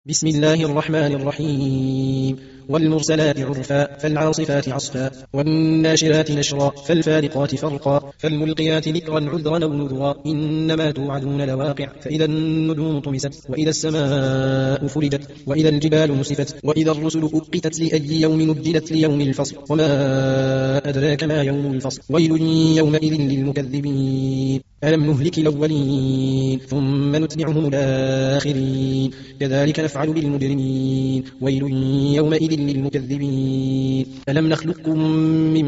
بسم الله الرحمن الرحيم. والمرسلات عرفا فالعاصفات عصفا والناشرات نشرا فالفارقات فرقا فالملقيات ذكرا عذرا أو نذرا إنما توعدون لواقع فإذا النجوم طمست وإذا السماء فرجت وإذا الجبال نسفت وإذا الرسل أقتت لأي يوم نجلت ليوم الفصل وما أدراك ما يوم الفصل ويل يومئذ للمكذبين ألم نهلك الأولين ثم نتبعهم الآخرين كذلك نفعل بالمجرمين ويل يومئذ للمكذبين ألم نخلقكم من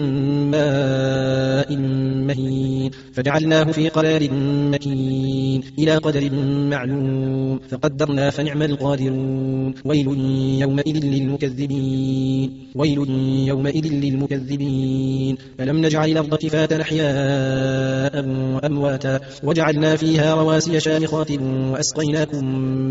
ماء مهين فجعلناه في قرار مكين إلى قدر معلوم فقدرنا فنعم القادرون ويل يومئذ للمكذبين ويل يومئذ للمكذبين ألم نجعل الأرض كفاة أحياء وأمواتا وجعلنا فيها رواسي شامخات وأسقيناكم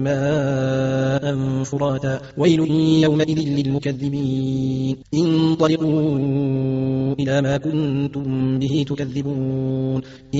ماء فراتا ويل يومئذ للمكذبين انطلقوا إلى ما كنتم به تكذبون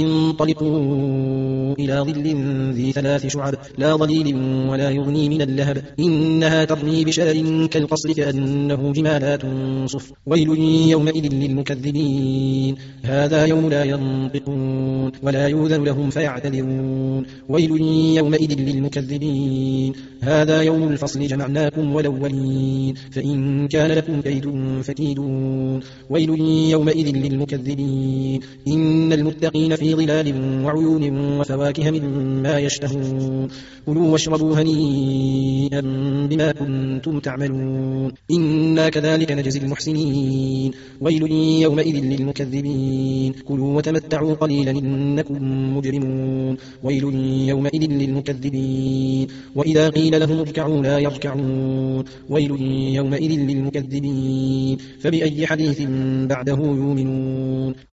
انطلقوا إلى ظل ذي 3 شعب لا ظليل ولا يغني من اللهب إنها ترمي بشرر كالقصر كأنه جمالات صفر ويل يومئذ للمكذبين هذا يوم لا ينطقون ولا يؤذن لهم فيعتذرون ويل يومئذ للمكذبين هذا يوم الفصل جمعناكم والأولين فإن كان لكم كيد فكيدون ويل يومئذ للمكذبين إن المتقين في ظلال وعيون وفواكه مما يشتهون كلوا واشربوا هنيئا بما كنتم تعملون إنا كذلك نجزي المحسنين ويل يومئذ للمكذبين كلوا وتمتعوا قليلا إنكم مجرمون ويل يومئذ للمكذبين وإذا قيل لهم اركعوا لا يركعون ويل يومئذ للمكذبين فبأي حديث بعده يؤمنون